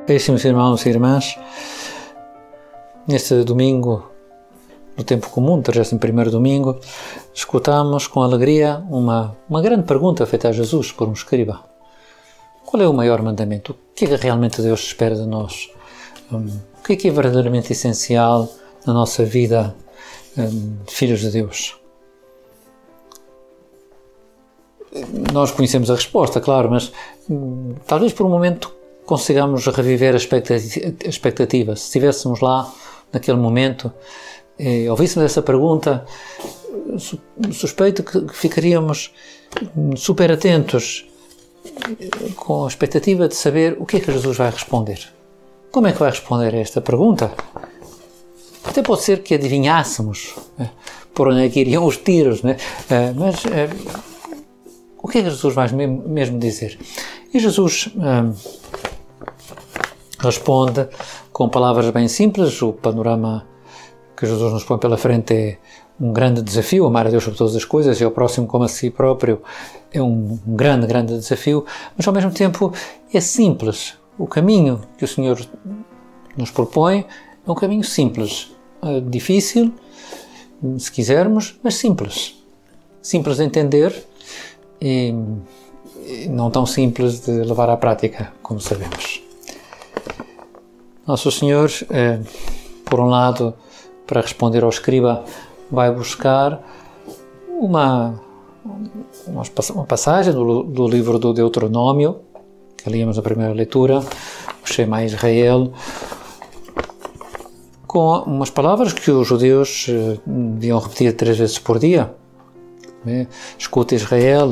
Caríssimos irmãos e irmãs, neste domingo, no tempo comum, 31º domingo, escutamos com alegria uma grande pergunta feita a Jesus por um escriba. Qual é o maior mandamento? O que é que realmente Deus espera de nós? O que é verdadeiramente essencial na nossa vida de filhos de Deus? Nós conhecemos a resposta, claro, mas talvez por um momento consigamos reviver a expectativa. Se estivéssemos lá naquele momento e ouvíssemos essa pergunta, suspeito que ficaríamos super atentos com a expectativa de saber o que é que Jesus vai responder. Como é que vai responder a esta pergunta? Até pode ser que adivinhássemos por onde é que iriam os tiros, né? Mas o que é que Jesus vai mesmo dizer? E Jesus responde com palavras bem simples. O panorama que Jesus nos põe pela frente é um grande desafio. Amar a Deus sobre todas as coisas e ao próximo como a si próprio é um grande desafio, mas ao mesmo tempo é simples. O caminho que o Senhor nos propõe é um caminho simples, difícil, se quisermos, mas simples. Simples de entender e não tão simples de levar à prática, como sabemos. Nosso Senhor, por um lado, para responder ao escriba, vai buscar uma passagem do livro do Deuteronômio, que líamos na primeira leitura, o Shema Israel, com umas palavras que os judeus deviam repetir 3 vezes por dia. Escuta, Israel,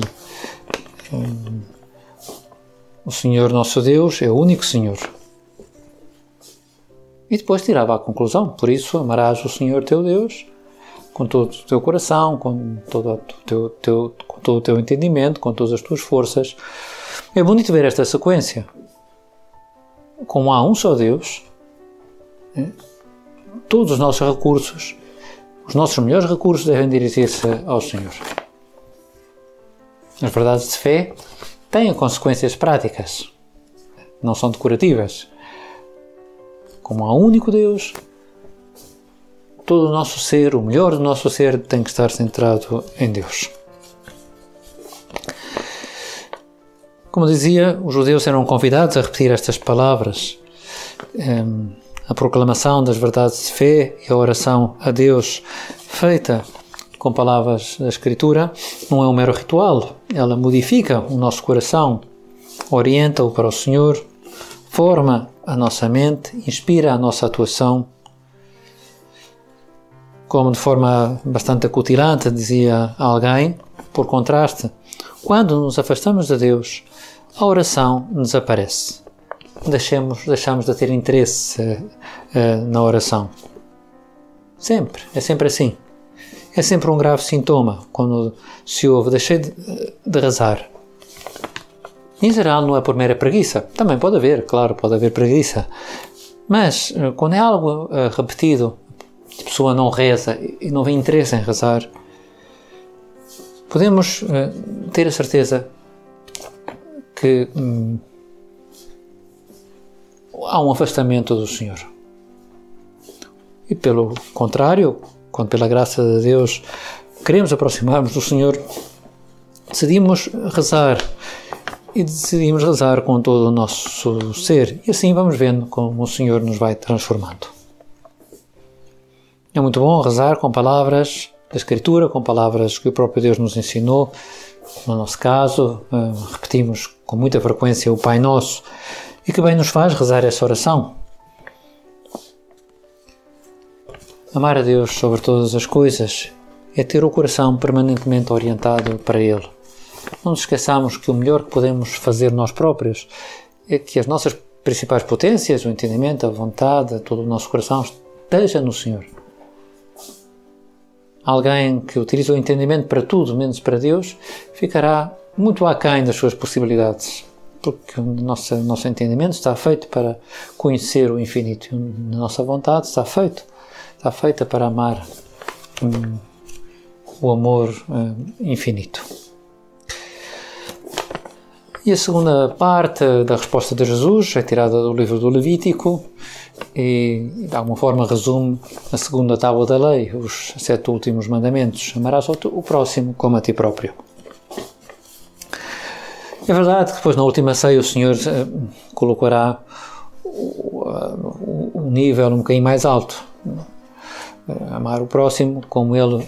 o Senhor nosso Deus é o único Senhor. E depois tirava a conclusão: por isso amarás o Senhor teu Deus com todo o teu coração, com todo o teu entendimento, com todas as tuas forças. É bonito ver esta sequência. Como há um só Deus, todos os nossos recursos, os nossos melhores recursos devem dirigir-se ao Senhor. As verdades de fé têm consequências práticas, não são decorativas. Como há um único Deus, todo o nosso ser, o melhor do nosso ser, tem que estar centrado em Deus. Como dizia, os judeus eram convidados a repetir estas palavras. A proclamação das verdades de fé e a oração a Deus feita com palavras da Escritura não é um mero ritual. Ela modifica o nosso coração, orienta-o para o Senhor, forma a nossa mente, inspira a nossa atuação. Como de forma bastante acutilante dizia alguém, por contraste, quando nos afastamos de Deus, a oração desaparece. Deixamos de ter interesse na oração. É sempre assim. É sempre um grave sintoma quando se ouve: deixei de rezar. Em geral não é por mera preguiça. Também pode haver, claro, pode haver preguiça. Mas quando é algo repetido, a pessoa não reza e não vem interesse em rezar, podemos ter a certeza que há um afastamento do Senhor. E pelo contrário, quando pela graça de Deus queremos aproximar-nos do Senhor, decidimos rezar com todo o nosso ser, e assim vamos vendo como o Senhor nos vai transformando. É muito bom rezar com palavras da Escritura, com palavras que o próprio Deus nos ensinou. No nosso caso, repetimos com muita frequência o Pai Nosso, e que bem nos faz rezar essa oração. Amar a Deus sobre todas as coisas é ter o coração permanentemente orientado para Ele. Não nos esqueçamos que o melhor que podemos fazer nós próprios é que as nossas principais potências, o entendimento, a vontade, todo o nosso coração esteja no Senhor. Alguém que utiliza o entendimento para tudo, menos para Deus, ficará muito aquém das suas possibilidades, porque o nosso entendimento está feito para conhecer o infinito, e a nossa vontade está feita para amar o amor infinito. E a segunda parte da resposta de Jesus é tirada do livro do Levítico e de alguma forma resume a segunda tábua da lei, os 7 últimos mandamentos. Amarás o próximo como a ti próprio. É verdade que depois na última ceia o Senhor colocará o nível um bocadinho mais alto. Amar o próximo como Ele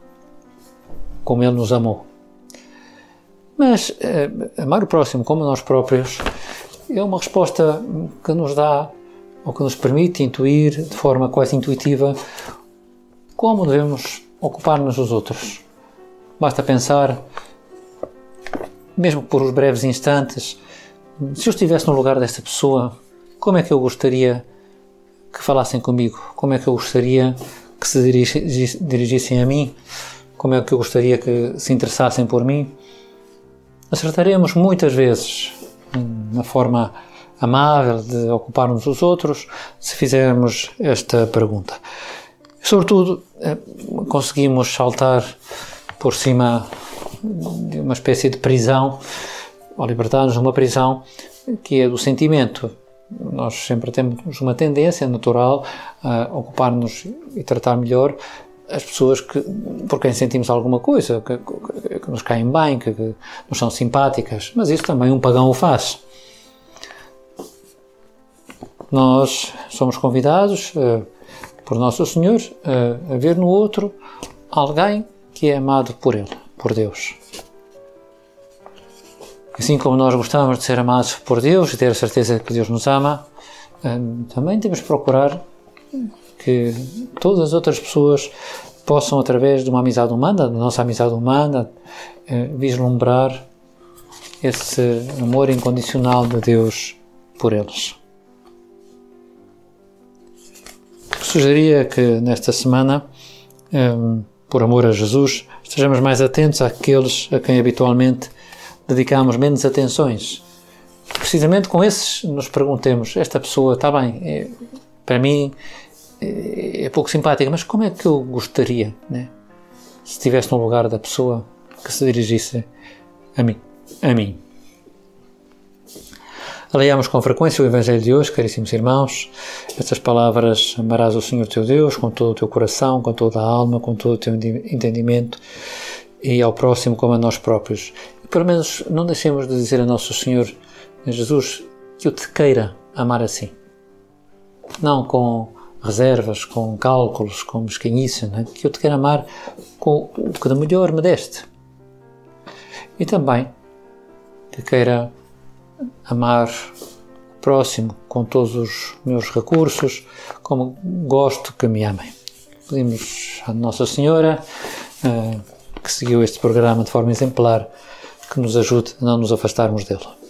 nos amou. Mas amar o próximo como nós próprios é uma resposta que nos dá, ou que nos permite intuir de forma quase intuitiva como devemos ocupar-nos dos outros. Basta pensar, mesmo por uns breves instantes, se eu estivesse no lugar desta pessoa, como é que eu gostaria que falassem comigo? Como é que eu gostaria que se dirigissem a mim? Como é que eu gostaria que se interessassem por mim? Acertaremos muitas vezes na forma amável de ocupar-nos dos outros se fizermos esta pergunta. Sobretudo, conseguimos saltar por cima de uma espécie de prisão, ou libertar-nos de uma prisão que é do sentimento. Nós sempre temos uma tendência natural a ocupar-nos e tratar melhor as pessoas por quem sentimos alguma coisa, que nos caem bem, que nos são simpáticas, mas isso também um pagão o faz. Nós somos convidados por Nosso Senhor a ver no outro alguém que é amado por Ele, por Deus. Assim como nós gostamos de ser amados por Deus e ter a certeza que Deus nos ama, também temos de procurar que todas as outras pessoas possam, através de uma amizade humana, da nossa amizade humana, vislumbrar esse amor incondicional de Deus por eles. Sugeria que nesta semana, por amor a Jesus, estejamos mais atentos àqueles a quem habitualmente dedicamos menos atenções. Precisamente com esses nos perguntemos, esta pessoa está bem, para mim é pouco simpática, mas como é que eu gostaria, né, se estivesse no lugar da pessoa que se dirigisse a mim. Leiamos com frequência o Evangelho de hoje, caríssimos irmãos. Estas palavras: amarás o Senhor teu Deus com todo o teu coração, com toda a alma, com todo o teu entendimento, e ao próximo como a nós próprios. E pelo menos não deixemos de dizer a Nosso Senhor Jesus que eu te queira amar assim. Não com reservas, com cálculos, com mesquinhice, né? Que eu te quero amar com o que de melhor me deste. E também que queira amar o próximo com todos os meus recursos, como gosto que me amem. Pedimos à Nossa Senhora, que seguiu este programa de forma exemplar, que nos ajude a não nos afastarmos dele.